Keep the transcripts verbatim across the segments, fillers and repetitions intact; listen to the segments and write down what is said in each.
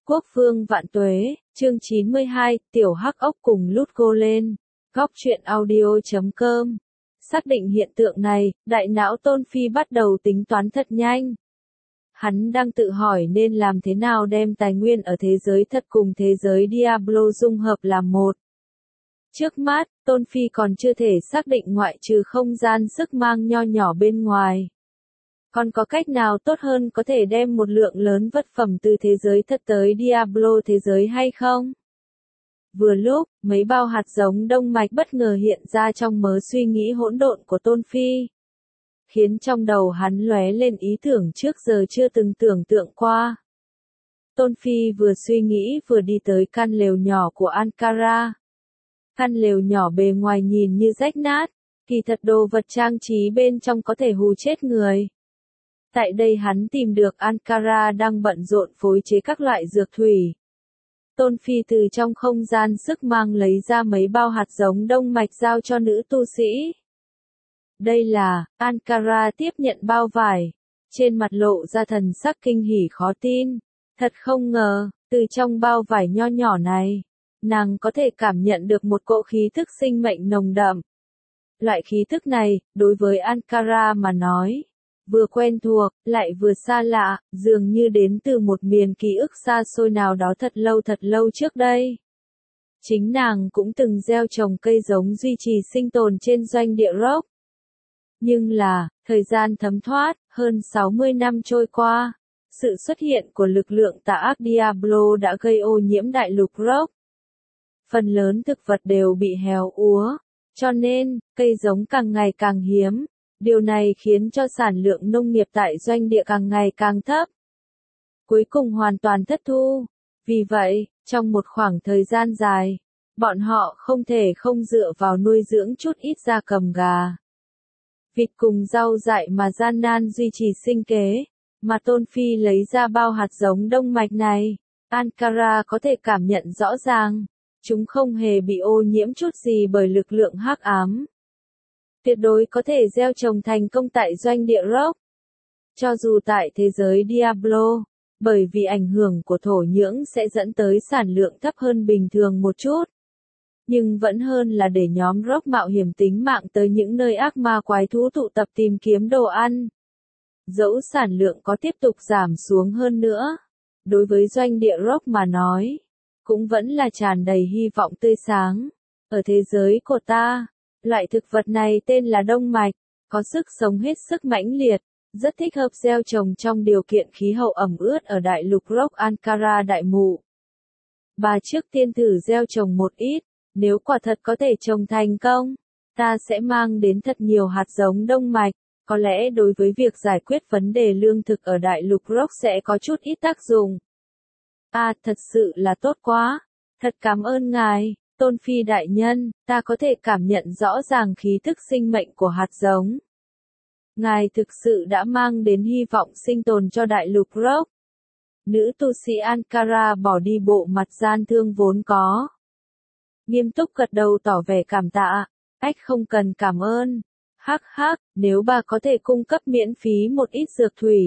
Quốc vương vạn tuế, chương chín mươi hai, Tiểu Hắc Ốc cùng Lút Golem. Góc truyện audio chấm com. Xác định hiện tượng này, đại não Tôn Phi bắt đầu tính toán thật nhanh. Hắn đang tự hỏi nên làm thế nào đem tài nguyên ở thế giới thật cùng thế giới Diablo dung hợp làm một. Trước mắt, Tôn Phi còn chưa thể xác định ngoại trừ không gian sức mang nho nhỏ bên ngoài. Còn có cách nào tốt hơn có thể đem một lượng lớn vật phẩm từ thế giới thật tới Diablo thế giới hay không? Vừa lúc, mấy bao hạt giống đông mạch bất ngờ hiện ra trong mớ suy nghĩ hỗn độn của Tôn Phi. Khiến trong đầu hắn lóe lên ý tưởng trước giờ chưa từng tưởng tượng qua. Tôn Phi vừa suy nghĩ vừa đi tới căn lều nhỏ của Ankara. Căn lều nhỏ bề ngoài nhìn như rách nát, kỳ thật đồ vật trang trí bên trong có thể hù chết người. Tại đây hắn tìm được Ankara đang bận rộn phối chế các loại dược thủy. Tôn Phi từ trong không gian sức mang lấy ra mấy bao hạt giống đông mạch giao cho nữ tu sĩ. Đây là, Ankara tiếp nhận bao vải. Trên mặt lộ ra thần sắc kinh hỉ khó tin. Thật không ngờ, từ trong bao vải nho nhỏ này, nàng có thể cảm nhận được một cỗ khí thức sinh mệnh nồng đậm. Loại khí thức này, đối với Ankara mà nói, vừa quen thuộc, lại vừa xa lạ, dường như đến từ một miền ký ức xa xôi nào đó thật lâu thật lâu trước đây. Chính nàng cũng từng gieo trồng cây giống duy trì sinh tồn trên doanh địa Rock. Nhưng là, thời gian thấm thoát, hơn sáu mươi năm trôi qua, sự xuất hiện của lực lượng tà ác Diablo đã gây ô nhiễm đại lục Rock. Phần lớn thực vật đều bị héo úa, cho nên, cây giống càng ngày càng hiếm. Điều này khiến cho sản lượng nông nghiệp tại doanh địa càng ngày càng thấp. Cuối cùng hoàn toàn thất thu. Vì vậy, trong một khoảng thời gian dài, bọn họ không thể không dựa vào nuôi dưỡng chút ít gia cầm gà, vịt cùng rau dại mà gian nan duy trì sinh kế, mà Tôn Phi lấy ra bao hạt giống đông mạch này. Ankara có thể cảm nhận rõ ràng, chúng không hề bị ô nhiễm chút gì bởi lực lượng hắc ám. Tuyệt đối có thể gieo trồng thành công tại doanh địa Rock. Cho dù tại thế giới Diablo, bởi vì ảnh hưởng của thổ nhưỡng sẽ dẫn tới sản lượng thấp hơn bình thường một chút. Nhưng vẫn hơn là để nhóm Rock mạo hiểm tính mạng tới những nơi ác ma quái thú tụ tập tìm kiếm đồ ăn. Dẫu sản lượng có tiếp tục giảm xuống hơn nữa, đối với doanh địa Rock mà nói, cũng vẫn là tràn đầy hy vọng tươi sáng. Ở thế giới của ta, loại thực vật này tên là đông mạch, có sức sống hết sức mãnh liệt, rất thích hợp gieo trồng trong điều kiện khí hậu ẩm ướt ở đại lục Rock Ankara đại mụ. Bà trước tiên thử gieo trồng một ít, nếu quả thật có thể trồng thành công, ta sẽ mang đến thật nhiều hạt giống đông mạch, có lẽ đối với việc giải quyết vấn đề lương thực ở đại lục Rock sẽ có chút ít tác dụng. À, thật sự là tốt quá, thật cảm ơn ngài. Tôn Phi đại nhân, ta có thể cảm nhận rõ ràng khí thức sinh mệnh của hạt giống. Ngài thực sự đã mang đến hy vọng sinh tồn cho đại lục Rock. Nữ tu sĩ Ankara bỏ đi bộ mặt gian thương vốn có. Nghiêm túc gật đầu tỏ vẻ cảm tạ. Ách không cần cảm ơn. Hắc hắc, nếu bà có thể cung cấp miễn phí một ít dược thủy,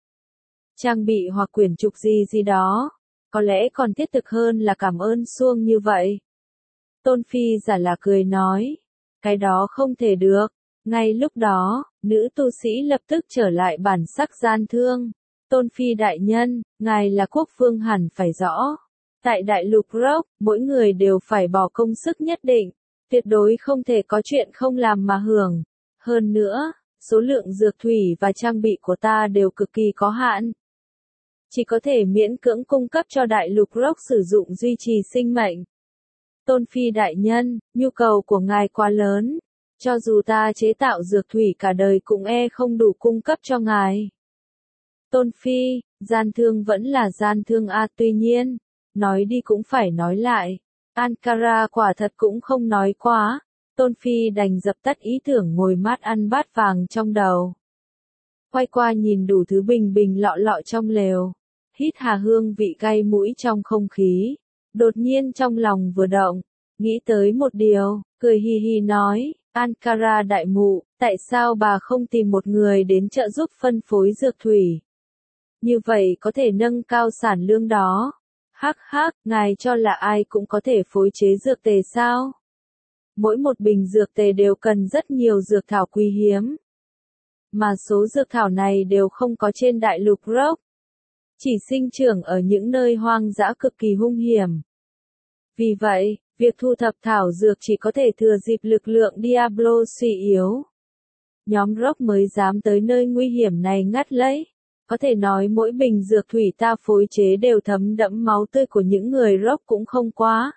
trang bị hoặc quyển trục gì gì đó, có lẽ còn thiết thực hơn là cảm ơn suông như vậy. Tôn Phi giả là cười nói, cái đó không thể được. Ngay lúc đó, nữ tu sĩ lập tức trở lại bản sắc gian thương. Tôn Phi đại nhân, ngài là quốc vương hẳn phải rõ. Tại đại lục Rock, mỗi người đều phải bỏ công sức nhất định. Tuyệt đối không thể có chuyện không làm mà hưởng. Hơn nữa, số lượng dược thủy và trang bị của ta đều cực kỳ có hạn. Chỉ có thể miễn cưỡng cung cấp cho đại lục Rock sử dụng duy trì sinh mệnh. Tôn Phi đại nhân, nhu cầu của ngài quá lớn. Cho dù ta chế tạo dược thủy cả đời cũng e không đủ cung cấp cho ngài. Tôn Phi, gian thương vẫn là gian thương a, tuy nhiên, nói đi cũng phải nói lại. Ankara quả thật cũng không nói quá. Tôn Phi đành dập tắt ý tưởng ngồi mát ăn bát vàng trong đầu. Quay qua nhìn đủ thứ bình bình lọ lọ trong lều. Hít hà hương vị cay mũi trong không khí. Đột nhiên trong lòng vừa động, nghĩ tới một điều, cười hi hi nói, Ankara đại mụ, tại sao bà không tìm một người đến trợ giúp phân phối dược thủy? Như vậy có thể nâng cao sản lương đó. Hắc hắc, ngài cho là ai cũng có thể phối chế dược tề sao? Mỗi một bình dược tề đều cần rất nhiều dược thảo quý hiếm. Mà số dược thảo này đều không có trên đại lục Rock. Chỉ sinh trưởng ở những nơi hoang dã cực kỳ hung hiểm. Vì vậy, việc thu thập thảo dược chỉ có thể thừa dịp lực lượng Diablo suy yếu. Nhóm Rock mới dám tới nơi nguy hiểm này ngắt lấy. Có thể nói mỗi bình dược thủy ta phối chế đều thấm đẫm máu tươi của những người Rock cũng không quá.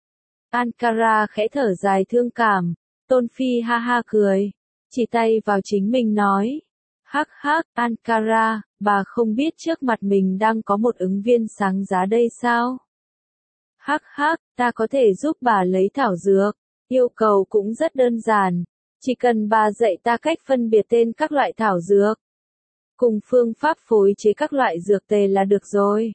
Ankara khẽ thở dài thương cảm, Tôn Phi ha ha cười, chỉ tay vào chính mình nói. Hắc hắc, Ankara, bà không biết trước mặt mình đang có một ứng viên sáng giá đây sao? Hắc hắc, ta có thể giúp bà lấy thảo dược, yêu cầu cũng rất đơn giản, chỉ cần bà dạy ta cách phân biệt tên các loại thảo dược. Cùng phương pháp phối chế các loại dược tề là được rồi.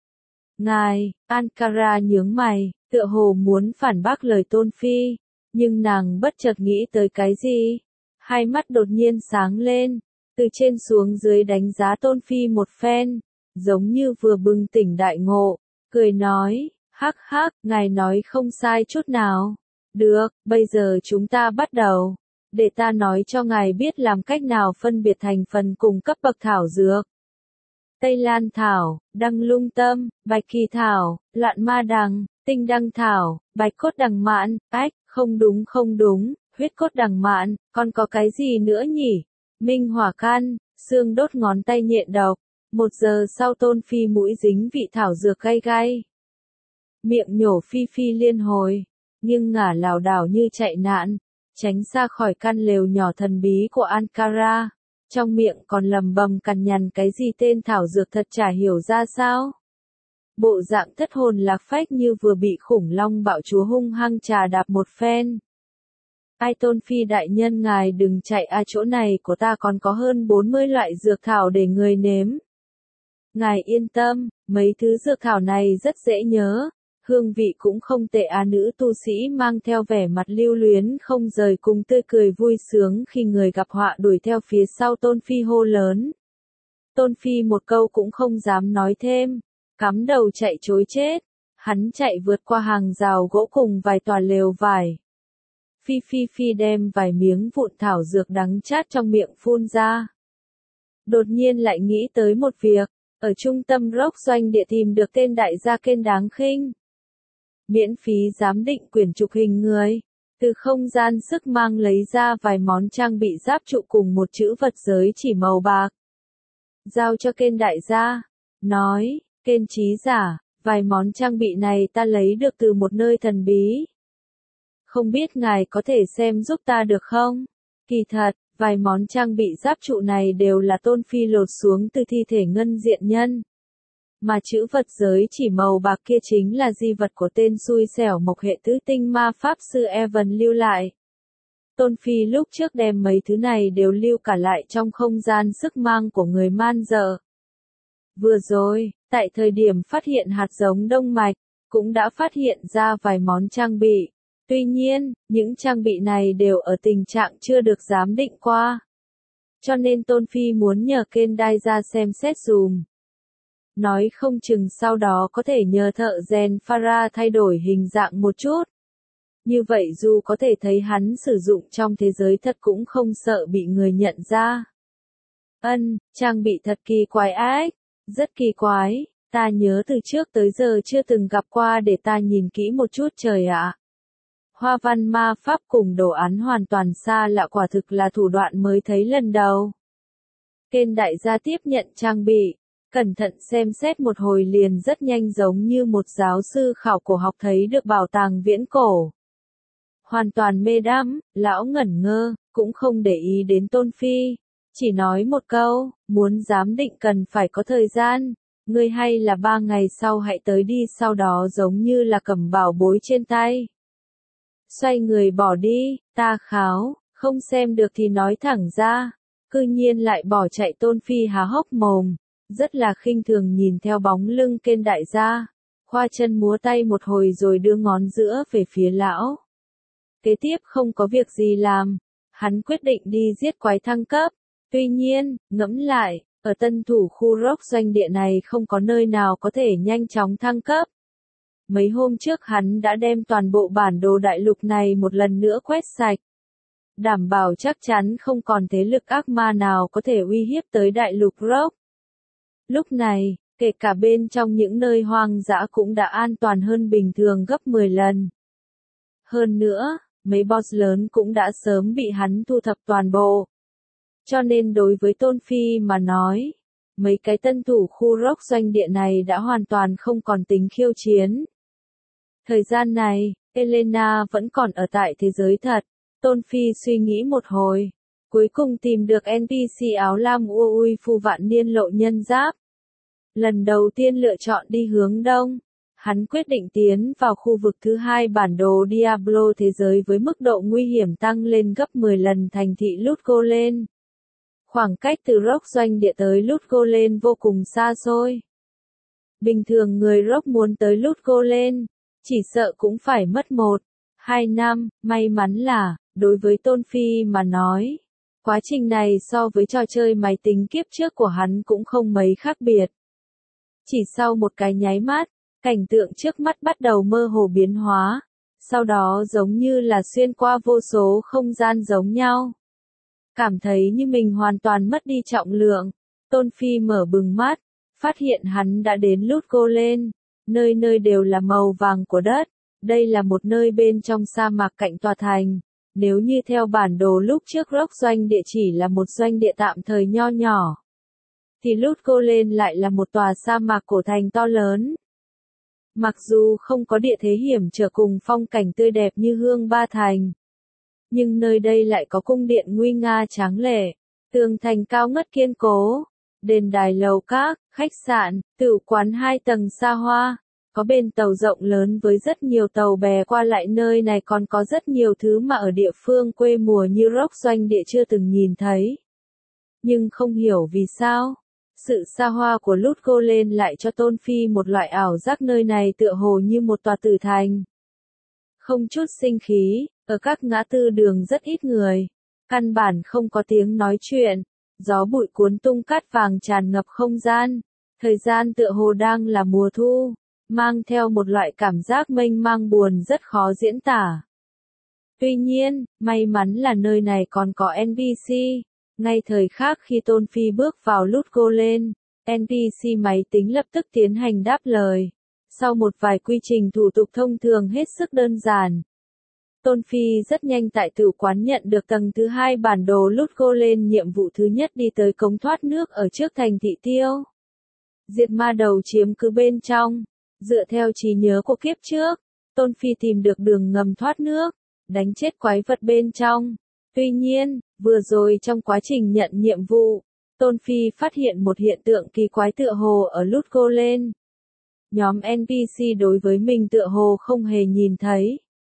Ngài, Ankara nhướng mày, tựa hồ muốn phản bác lời Tôn Phi, nhưng nàng bất chợt nghĩ tới cái gì? Hai mắt đột nhiên sáng lên, từ trên xuống dưới đánh giá Tôn Phi một phen, giống như vừa bừng tỉnh đại ngộ, cười nói, hắc hắc, ngài nói không sai chút nào. Được, bây giờ chúng ta bắt đầu. Để ta nói cho ngài biết làm cách nào phân biệt thành phần cùng cấp bậc thảo dược. Tây Lan thảo, đăng lung tâm, bạch kỳ thảo, loạn ma đằng, tinh đăng thảo, bạch cốt đằng mạn, ách, không đúng không đúng, huyết cốt đằng mạn, còn có cái gì nữa nhỉ? Minh hỏa căn, xương đốt ngón tay nhện độc. Một giờ sau Tôn Phi mũi dính vị thảo dược gay gay. Miệng nhổ phi phi liên hồi, nghiêng ngả lảo đảo như chạy nạn, tránh xa khỏi căn lều nhỏ thần bí của Ankara. Trong miệng còn lầm bầm cằn nhằn cái gì tên thảo dược thật chả hiểu ra sao. Bộ dạng thất hồn lạc phách như vừa bị khủng long bạo chúa hung hăng trà đạp một phen. Ai Tôn Phi đại nhân ngài đừng chạy à, chỗ này của ta còn có hơn bốn mươi loại dược thảo để người nếm. Ngài yên tâm, mấy thứ dược thảo này rất dễ nhớ, hương vị cũng không tệ à. Nữ tu sĩ mang theo vẻ mặt lưu luyến không rời cùng tươi cười vui sướng khi người gặp họa đuổi theo phía sau Tôn Phi hô lớn. Tôn Phi một câu cũng không dám nói thêm, cắm đầu chạy trối chết. Hắn chạy vượt qua hàng rào gỗ cùng vài tòa lều vải. Phi Phi Phi đem vài miếng vụn thảo dược đắng chát trong miệng phun ra. Đột nhiên lại nghĩ tới một việc, ở trung tâm Rock doanh địa tìm được tên đại gia kên đáng khinh. Miễn phí giám định quyển trục hình người, từ không gian sức mang lấy ra vài món trang bị giáp trụ cùng một chữ vật giới chỉ màu bạc. Giao cho kên đại gia, nói, kên trí giả, vài món trang bị này ta lấy được từ một nơi thần bí. Không biết ngài có thể xem giúp ta được không? Kỳ thật, vài món trang bị giáp trụ này đều là Tôn Phi lột xuống từ thi thể ngân diện nhân. Mà chữ vật giới chỉ màu bạc kia chính là di vật của tên xui xẻo mộc hệ tứ tinh ma pháp sư Evan lưu lại. Tôn Phi lúc trước đem mấy thứ này đều lưu cả lại trong không gian sức mang của người man dợ. Vừa rồi, tại thời điểm phát hiện hạt giống đông mạch, cũng đã phát hiện ra vài món trang bị. Tuy nhiên, những trang bị này đều ở tình trạng chưa được giám định qua. Cho nên Tôn Phi muốn nhờ kên đai ra xem xét dùm. Nói không chừng sau đó có thể nhờ thợ rèn Farah thay đổi hình dạng một chút. Như vậy dù có thể thấy hắn sử dụng trong thế giới thật cũng không sợ bị người nhận ra. Ân, trang bị thật kỳ quái ác, rất kỳ quái, ta nhớ từ trước tới giờ chưa từng gặp qua, để ta nhìn kỹ một chút trời ạ. Hoa văn ma pháp cùng đồ án hoàn toàn xa lạ, quả thực là thủ đoạn mới thấy lần đầu. Kên đại gia tiếp nhận trang bị, cẩn thận xem xét một hồi liền rất nhanh giống như một giáo sư khảo cổ học thấy được bảo tàng viễn cổ. Hoàn toàn mê đắm, lão ngẩn ngơ, cũng không để ý đến Tôn Phi, chỉ nói một câu, muốn giám định cần phải có thời gian, ngươi hay là ba ngày sau hãy tới đi, sau đó giống như là cầm bảo bối trên tay. Xoay người bỏ đi, ta kháo, không xem được thì nói thẳng ra, cư nhiên lại bỏ chạy. Tôn Phi há hốc mồm, rất là khinh thường nhìn theo bóng lưng kên đại gia, khoa chân múa tay một hồi rồi đưa ngón giữa về phía lão. Kế tiếp không có việc gì làm, hắn quyết định đi giết quái thăng cấp. Tuy nhiên, ngẫm lại, ở tân thủ khu Rock doanh địa này không có nơi nào có thể nhanh chóng thăng cấp. Mấy hôm trước hắn đã đem toàn bộ bản đồ đại lục này một lần nữa quét sạch. Đảm bảo chắc chắn không còn thế lực ác ma nào có thể uy hiếp tới đại lục Rock. Lúc này, kể cả bên trong những nơi hoang dã cũng đã an toàn hơn bình thường gấp mười lần. Hơn nữa, mấy boss lớn cũng đã sớm bị hắn thu thập toàn bộ. Cho nên đối với Tôn Phi mà nói, mấy cái tân thủ khu Rock doanh địa này đã hoàn toàn không còn tính khiêu chiến. Thời gian này, Elena vẫn còn ở tại thế giới thật. Tôn Phi suy nghĩ một hồi, cuối cùng tìm được en pê xê áo lam Ui Phu Vạn Niên Lộ Nhân Giáp. Lần đầu tiên lựa chọn đi hướng đông, hắn quyết định tiến vào khu vực thứ hai bản đồ Diablo thế giới với mức độ nguy hiểm tăng lên gấp mười lần thành thị Loot Golem. Khoảng cách từ Rock doanh địa tới Loot Golem vô cùng xa xôi. Bình thường người Rock muốn tới Loot Golem, chỉ sợ cũng phải mất một, hai năm, may mắn là, đối với Tôn Phi mà nói, quá trình này so với trò chơi máy tính kiếp trước của hắn cũng không mấy khác biệt. Chỉ sau một cái nháy mắt, cảnh tượng trước mắt bắt đầu mơ hồ biến hóa, sau đó giống như là xuyên qua vô số không gian giống nhau. Cảm thấy như mình hoàn toàn mất đi trọng lượng, Tôn Phi mở bừng mắt, phát hiện hắn đã đến Loot Golem, nơi nơi đều là màu vàng của đất, đây là một nơi bên trong sa mạc cạnh tòa thành. Nếu như theo bản đồ lúc trước Rock doanh địa chỉ là một doanh địa tạm thời nho nhỏ, thì Loot Golem lại là một tòa sa mạc cổ thành to lớn. Mặc dù không có địa thế hiểm trở cùng phong cảnh tươi đẹp như Hương Ba Thành, nhưng nơi đây lại có cung điện nguy nga tráng lệ, tường thành cao ngất kiên cố, đền đài lầu các, khách sạn, tửu quán hai tầng xa hoa. Có bến tàu rộng lớn với rất nhiều tàu bè qua lại, nơi này còn có rất nhiều thứ mà ở địa phương quê mùa như Rock doanh địa chưa từng nhìn thấy. Nhưng không hiểu vì sao, sự xa hoa của Loot Golem lại cho Tôn Phi một loại ảo giác nơi này tựa hồ như một tòa tử thành. Không chút sinh khí, ở các ngã tư đường rất ít người, căn bản không có tiếng nói chuyện, gió bụi cuốn tung cát vàng tràn ngập không gian, thời gian tựa hồ đang là mùa thu, mang theo một loại cảm giác mênh mang buồn rất khó diễn tả. Tuy nhiên, may mắn là nơi này còn có en pê xê, ngay thời khắc khi Tôn Phi bước vào Loot Golem, en pê xê máy tính lập tức tiến hành đáp lời. Sau một vài quy trình thủ tục thông thường hết sức đơn giản, Tôn Phi rất nhanh tại tửu quán nhận được tầng thứ hai bản đồ Loot Golem. Nhiệm vụ thứ nhất đi tới cống thoát nước ở trước thành thị Tiêu. Diệt ma đầu chiếm cứ bên trong. Dựa theo trí nhớ của kiếp trước, Tôn Phi tìm được đường ngầm thoát nước, đánh chết quái vật bên trong. Tuy nhiên, vừa rồi trong quá trình nhận nhiệm vụ, Tôn Phi phát hiện một hiện tượng kỳ quái tựa hồ ở Loot Golem. Nhóm en pê xê đối với mình tựa hồ không hề nhìn thấy.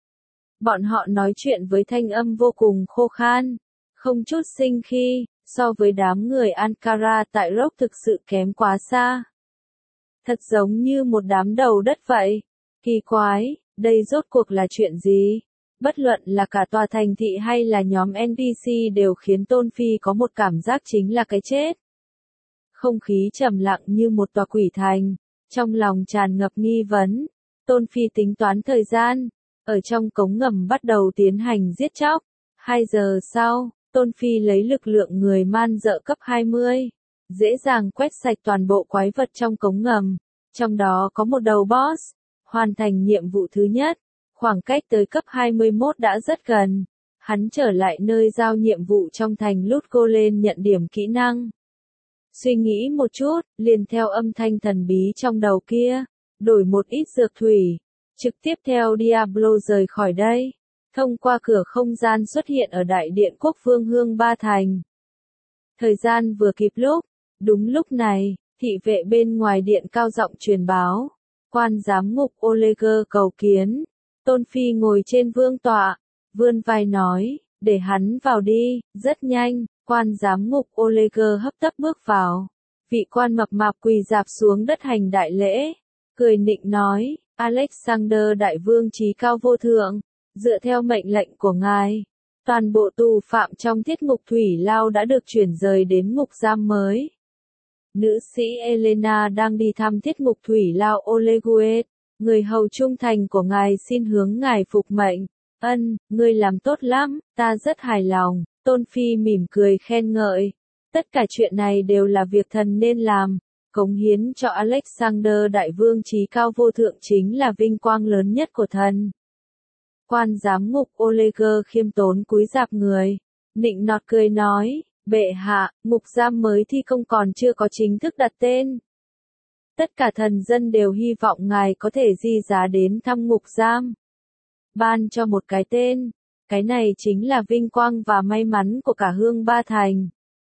Bọn họ nói chuyện với thanh âm vô cùng khô khan, không chút sinh khí, so với đám người Ankara tại Rock thực sự kém quá xa. Thật giống như một đám đầu đất vậy. Kỳ quái, đây rốt cuộc là chuyện gì? Bất luận là cả tòa thành thị hay là nhóm en pê xê đều khiến Tôn Phi có một cảm giác chính là cái chết. Không khí trầm lặng như một tòa quỷ thành, trong lòng tràn ngập nghi vấn. Tôn Phi tính toán thời gian, ở trong cống ngầm bắt đầu tiến hành giết chóc. Hai giờ sau, Tôn Phi lấy lực lượng người man dợ cấp hai mươi, dễ dàng quét sạch toàn bộ quái vật trong cống ngầm. Trong đó có một đầu boss, hoàn thành nhiệm vụ thứ nhất, khoảng cách tới cấp hai mươi mốt đã rất gần. Hắn trở lại nơi giao nhiệm vụ trong thành Loot Golem nhận điểm kỹ năng. Suy nghĩ một chút, liền theo âm thanh thần bí trong đầu kia, đổi một ít dược thủy, trực tiếp theo Diablo rời khỏi đây, thông qua cửa không gian xuất hiện ở Đại điện Quốc Vương Hương Ba Thành. Thời gian vừa kịp lúc, đúng lúc này, thị vệ bên ngoài điện cao giọng truyền báo, quan giám ngục Oleger cầu kiến. Tôn Phi ngồi trên vương tọa, vươn vai nói, để hắn vào đi. Rất nhanh, quan giám ngục Oleger hấp tấp bước vào. Vị quan mập mạp quỳ dạp xuống đất hành đại lễ, cười nịnh nói, Alexander đại vương trí cao vô thượng, dựa theo mệnh lệnh của ngài, toàn bộ tù phạm trong thiết ngục thủy lao đã được chuyển rời đến ngục giam mới. Nữ sĩ Elena đang đi thăm thiết ngục thủy lao Oleguet, Người hầu trung thành của ngài xin hướng ngài phục mệnh. Ân, ngươi làm tốt lắm, ta rất hài lòng. Tôn Phi mỉm cười khen ngợi. Tất cả chuyện này đều là việc thần nên làm. Cống hiến cho Alexander Đại Vương trí cao vô thượng chính là vinh quang lớn nhất của thần. Quan giám ngục Olegger khiêm tốn cúi rạp người. Nịnh nọt cười nói, bệ hạ, ngục giam mới thi công còn chưa có chính thức đặt tên. Tất cả thần dân đều hy vọng ngài có thể di giá đến thăm ngục giam. Ban cho một cái tên. Cái này chính là vinh quang và may mắn của cả Hương Ba Thành.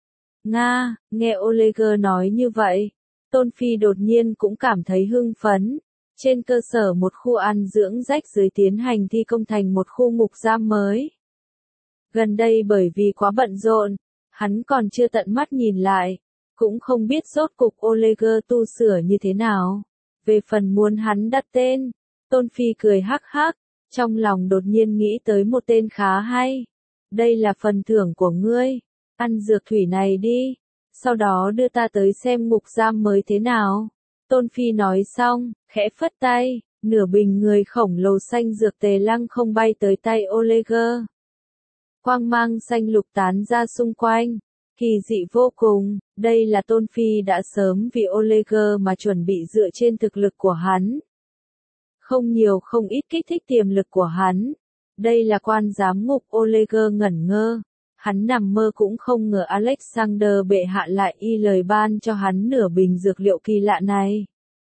Nga, nghe Olegger nói như vậy, Tôn Phi đột nhiên cũng cảm thấy hưng phấn. Trên cơ sở một khu ăn dưỡng rách dưới tiến hành thi công thành một khu ngục giam mới. Gần đây bởi vì quá bận rộn, hắn còn chưa tận mắt nhìn lại, cũng không biết rốt cục Olegger tu sửa như thế nào. Về phần muốn hắn đặt tên, Tôn Phi cười hắc hắc, trong lòng đột nhiên nghĩ tới một tên khá hay. Đây là phần thưởng của ngươi, ăn dược thủy này đi, sau đó đưa ta tới xem ngục giam mới thế nào. Tôn Phi nói xong, khẽ phất tay, nửa bình người khổng lồ xanh dược tề lăng không bay tới tay Olegger. Quang mang xanh lục tán ra xung quanh, kỳ dị vô cùng, đây là Tôn Phi đã sớm vì Olegger mà chuẩn bị dựa trên thực lực của hắn. Không nhiều không ít kích thích tiềm lực của hắn. Đây là quan giám ngục Olegger ngẩn ngơ. Hắn nằm mơ cũng không ngờ Alexander bệ hạ lại y lời ban cho hắn nửa bình dược liệu kỳ lạ này.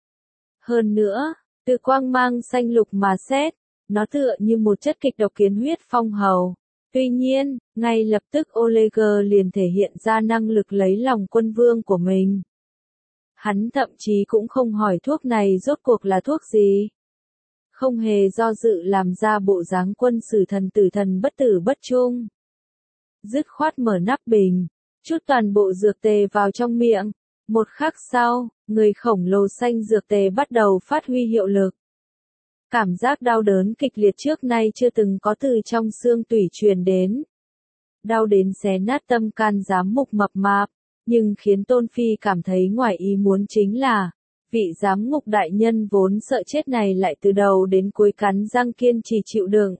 Hơn nữa, từ quang mang xanh lục mà xét, nó tựa như một chất kịch độc kiến huyết phong hầu. Tuy nhiên, ngay lập tức Olegger liền thể hiện ra năng lực lấy lòng quân vương của mình. Hắn thậm chí cũng không hỏi thuốc này rốt cuộc là thuốc gì. Không hề do dự làm ra bộ dáng quân sử thần tử thần bất tử bất chung. Dứt khoát mở nắp bình, chút toàn bộ dược tề vào trong miệng. Một khắc sau, người khổng lồ xanh dược tề bắt đầu phát huy hiệu lực. Cảm giác đau đớn kịch liệt trước nay chưa từng có từ trong xương tủy truyền đến. Đau đến xé nát tâm can giám mục mập mạp, nhưng khiến Tôn Phi cảm thấy ngoài ý muốn chính là, vị giám ngục đại nhân vốn sợ chết này lại từ đầu đến cuối cắn răng kiên trì chịu đựng.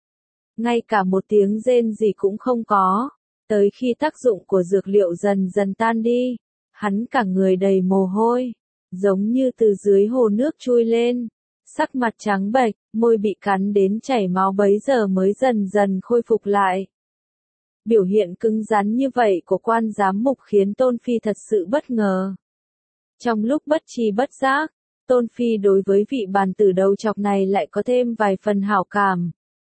Ngay cả một tiếng rên gì cũng không có, tới khi tác dụng của dược liệu dần dần tan đi, hắn cả người đầy mồ hôi, giống như từ dưới hồ nước chui lên, sắc mặt trắng bệch, môi bị cắn đến chảy máu bấy giờ mới dần dần khôi phục lại. Biểu hiện cứng rắn như vậy của quan giám mục khiến Tôn Phi thật sự bất ngờ. Trong lúc bất tri bất giác, Tôn Phi đối với vị bàn tử đầu chọc này lại có thêm vài phần hảo cảm.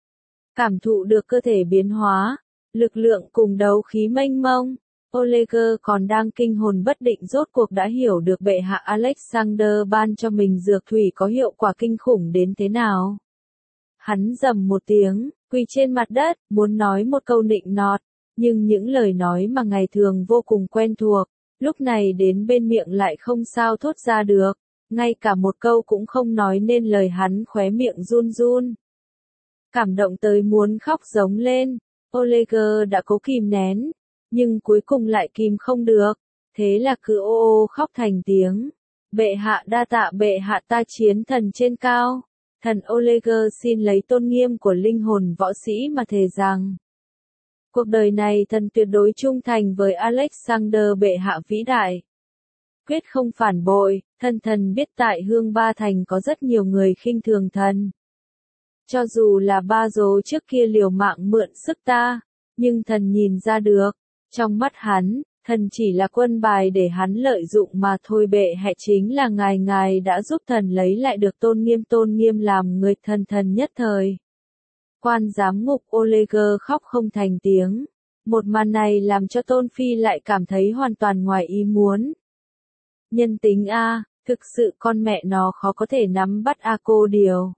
Cảm thụ được cơ thể biến hóa, lực lượng cùng đấu khí mênh mông, Olegger còn đang kinh hồn bất định rốt cuộc đã hiểu được bệ hạ Alexander ban cho mình dược thủy có hiệu quả kinh khủng đến thế nào. Hắn rầm một tiếng, quỳ trên mặt đất, muốn nói một câu nịnh nọt, nhưng những lời nói mà ngày thường vô cùng quen thuộc, lúc này đến bên miệng lại không sao thốt ra được, ngay cả một câu cũng không nói nên lời, hắn khóe miệng run run. Cảm động tới muốn khóc giống lên, Olegger đã cố kìm nén, nhưng cuối cùng lại kìm không được, thế là cứ ô ô khóc thành tiếng. Bệ hạ đa tạ bệ hạ, ta chiến thần trên cao. Thần Olegger xin lấy tôn nghiêm của linh hồn võ sĩ mà thề rằng, cuộc đời này thần tuyệt đối trung thành với Alexander bệ hạ vĩ đại. Quyết không phản bội, thần thần biết tại Hương Ba Thành có rất nhiều người khinh thường thần. Cho dù là ba dố trước kia liều mạng mượn sức ta, nhưng thần nhìn ra được, trong mắt hắn, thần chỉ là quân bài để hắn lợi dụng mà thôi. Bệ hạ chính là ngài, ngài đã giúp thần lấy lại được tôn nghiêm, tôn nghiêm làm người thần thần nhất thời. Quan giám ngục Olegger khóc không thành tiếng. Một màn này làm cho Tôn Phi lại cảm thấy hoàn toàn ngoài ý muốn. Nhân tính a, thực sự con mẹ nó khó có thể nắm bắt a cô điều.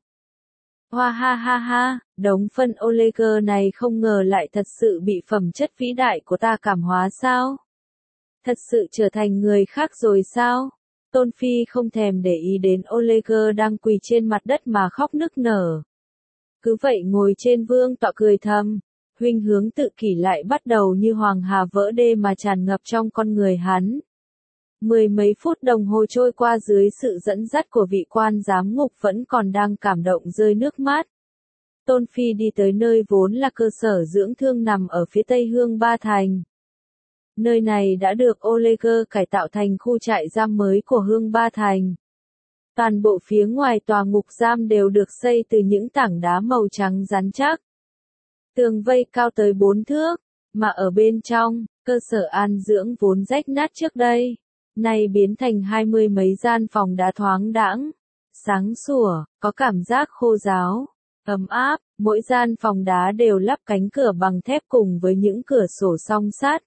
Hoa ha ha ha, đống phân Olegger này không ngờ lại thật sự bị phẩm chất vĩ đại của ta cảm hóa sao? Thật sự trở thành người khác rồi sao? Tôn Phi không thèm để ý đến Olegger đang quỳ trên mặt đất mà khóc nức nở. Cứ vậy ngồi trên vương tọa cười thầm, huynh hướng tự kỷ lại bắt đầu như hoàng hà vỡ đê mà tràn ngập trong con người hắn. Mười mấy phút đồng hồ trôi qua dưới sự dẫn dắt của vị quan giám ngục vẫn còn đang cảm động rơi nước mắt. Tôn Phi đi tới nơi vốn là cơ sở dưỡng thương nằm ở phía tây Hương Ba Thành. Nơi này đã được Oleger cải tạo thành khu trại giam mới của Hương Ba Thành. Toàn bộ phía ngoài tòa ngục giam đều được xây từ những tảng đá màu trắng rắn chắc. Tường vây cao tới bốn thước, mà ở bên trong, cơ sở an dưỡng vốn rách nát trước đây, nay biến thành hai mươi mấy gian phòng đá thoáng đãng, sáng sủa, có cảm giác khô ráo, ấm áp, mỗi gian phòng đá đều lắp cánh cửa bằng thép cùng với những cửa sổ song sắt.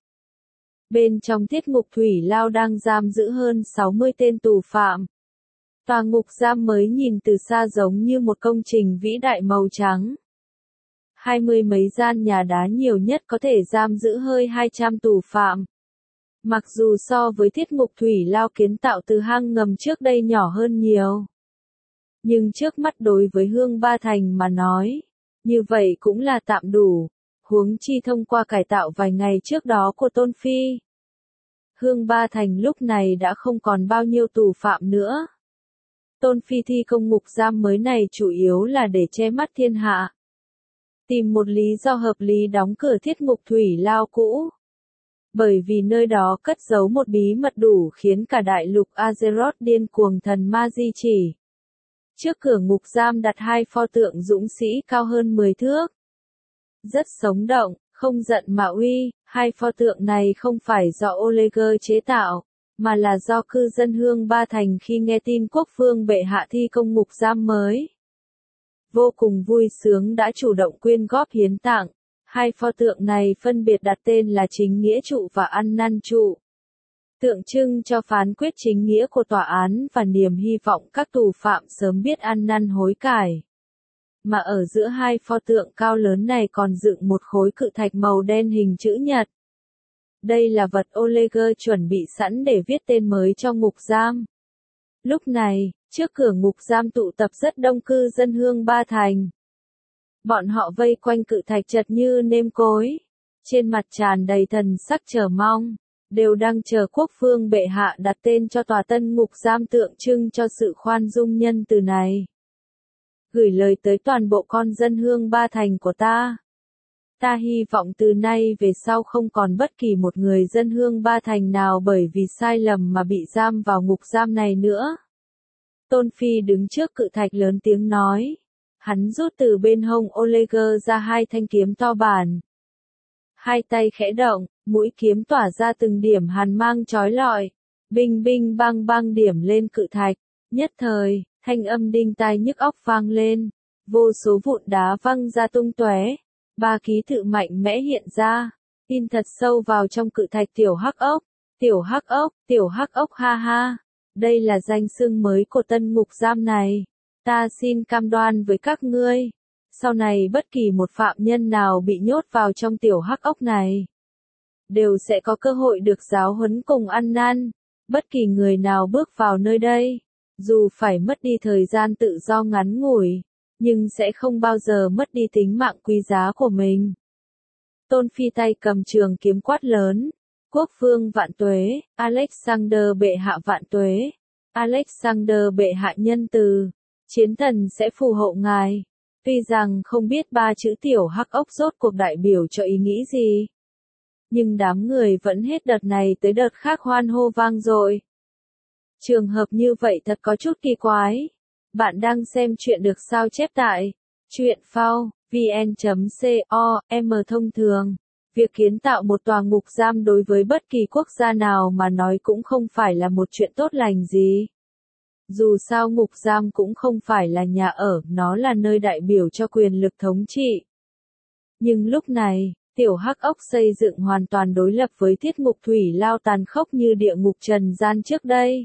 Bên trong thiết ngục Thủy Lao đang giam giữ hơn sáu mươi tên tù phạm. Tòa ngục giam mới nhìn từ xa giống như một công trình vĩ đại màu trắng. Hai mươi mấy gian nhà đá nhiều nhất có thể giam giữ hơi hai trăm tù phạm. Mặc dù so với thiết ngục Thủy Lao kiến tạo từ hang ngầm trước đây nhỏ hơn nhiều. Nhưng trước mắt đối với Hương Ba Thành mà nói, như vậy cũng là tạm đủ, huống chi thông qua cải tạo vài ngày trước đó của Tôn Phi. Hương Ba Thành lúc này đã không còn bao nhiêu tù phạm nữa. Tôn Phi thi công ngục giam mới này chủ yếu là để che mắt thiên hạ. Tìm một lý do hợp lý đóng cửa thiết ngục Thủy Lao cũ. Bởi vì nơi đó cất giấu một bí mật đủ khiến cả đại lục Azeroth điên cuồng thần ma di chỉ. Trước cửa ngục giam đặt hai pho tượng dũng sĩ cao hơn mười thước. Rất sống động, không giận mà uy, hai pho tượng này không phải do Oleger chế tạo, mà là do cư dân Hương Ba Thành khi nghe tin quốc vương bệ hạ thi công ngục giam mới. Vô cùng vui sướng đã chủ động quyên góp hiến tặng. Hai pho tượng này phân biệt đặt tên là Chính Nghĩa Trụ và Ăn Năn Trụ. Tượng trưng cho phán quyết chính nghĩa của tòa án và niềm hy vọng các tù phạm sớm biết ăn năn hối cải. Mà ở giữa hai pho tượng cao lớn này còn dựng một khối cự thạch màu đen hình chữ nhật. Đây là vật Oleger chuẩn bị sẵn để viết tên mới cho ngục giam. Lúc này, trước cửa ngục giam tụ tập rất đông cư dân Hương Ba Thành. Bọn họ vây quanh cự thạch chật như nêm cối, trên mặt tràn đầy thần sắc chờ mong, đều đang chờ quốc vương bệ hạ đặt tên cho tòa tân ngục giam tượng trưng cho sự khoan dung nhân từ này. Gửi lời tới toàn bộ con dân Hương Ba Thành của ta. Ta hy vọng từ nay về sau không còn bất kỳ một người dân Hương Ba Thành nào bởi vì sai lầm mà bị giam vào ngục giam này nữa. Tôn Phi đứng trước cự thạch lớn tiếng nói. Hắn rút từ bên hông Oleger ra hai thanh kiếm to bản. Hai tay khẽ động, mũi kiếm tỏa ra từng điểm hàn mang chói lọi. Binh binh bang bang điểm lên cự thạch. Nhất thời, thanh âm đinh tai nhức óc vang lên. Vô số vụn đá văng ra tung tóe. Ba ký tự mạnh mẽ hiện ra. In thật sâu vào trong cự thạch tiểu hắc ốc. Tiểu hắc ốc, tiểu hắc ốc ha ha. Đây là danh xưng mới của tân ngục giam này. Ta xin cam đoan với các ngươi, sau này bất kỳ một phạm nhân nào bị nhốt vào trong tiểu hắc ốc này, đều sẽ có cơ hội được giáo huấn cùng ăn năn. Bất kỳ người nào bước vào nơi đây, dù phải mất đi thời gian tự do ngắn ngủi, nhưng sẽ không bao giờ mất đi tính mạng quý giá của mình. Tôn Phi tay cầm trường kiếm quát lớn, quốc vương vạn tuế, Alexander bệ hạ vạn tuế, Alexander bệ hạ nhân từ. Chiến thần sẽ phù hộ ngài. Tuy rằng không biết ba chữ tiểu hắc ốc rốt cuộc đại biểu cho ý nghĩ gì. Nhưng đám người vẫn hết đợt này tới đợt khác hoan hô vang dội. Trường hợp như vậy thật có chút kỳ quái. Bạn đang xem chuyện được sao chép tại truyện phao vn chấm com thông thường. Việc kiến tạo một tòa ngục giam đối với bất kỳ quốc gia nào mà nói cũng không phải là một chuyện tốt lành gì. Dù sao ngục giam cũng không phải là nhà ở, nó là nơi đại biểu cho quyền lực thống trị. Nhưng lúc này, tiểu hắc ốc xây dựng hoàn toàn đối lập với thiết ngục Thủy Lao tàn khốc như địa ngục trần gian trước đây.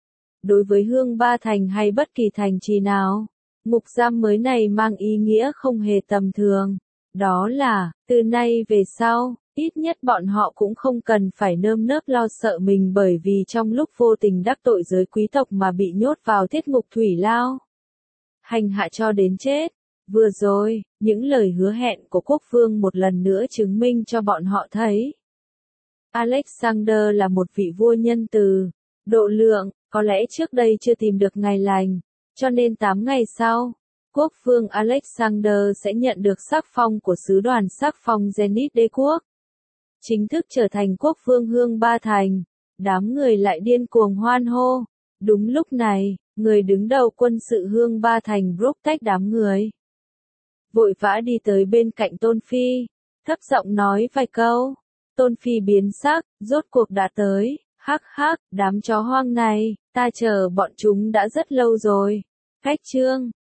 Đối với Hương Ba Thành hay bất kỳ thành trì nào, ngục giam mới này mang ý nghĩa không hề tầm thường. Đó là, từ nay về sau, ít nhất bọn họ cũng không cần phải nơm nớp lo sợ mình bởi vì trong lúc vô tình đắc tội giới quý tộc mà bị nhốt vào thiết ngục Thủy Lao. Hành hạ cho đến chết. Vừa rồi, những lời hứa hẹn của quốc vương một lần nữa chứng minh cho bọn họ thấy. Alexander là một vị vua nhân từ. Độ lượng, có lẽ trước đây chưa tìm được ngày lành, cho nên tám ngày sau, quốc vương Alexander sẽ nhận được sắc phong của sứ đoàn sắc phong Zenith đế quốc. Chính thức trở thành quốc vương Hương Ba Thành, đám người lại điên cuồng hoan hô. Đúng lúc này, người đứng đầu quân sự Hương Ba Thành Brook tách đám người. Vội vã đi tới bên cạnh Tôn Phi, thấp giọng nói vài câu. Tôn Phi biến sắc, rốt cuộc đã tới, hắc hắc, đám chó hoang này, ta chờ bọn chúng đã rất lâu rồi. Khách trương.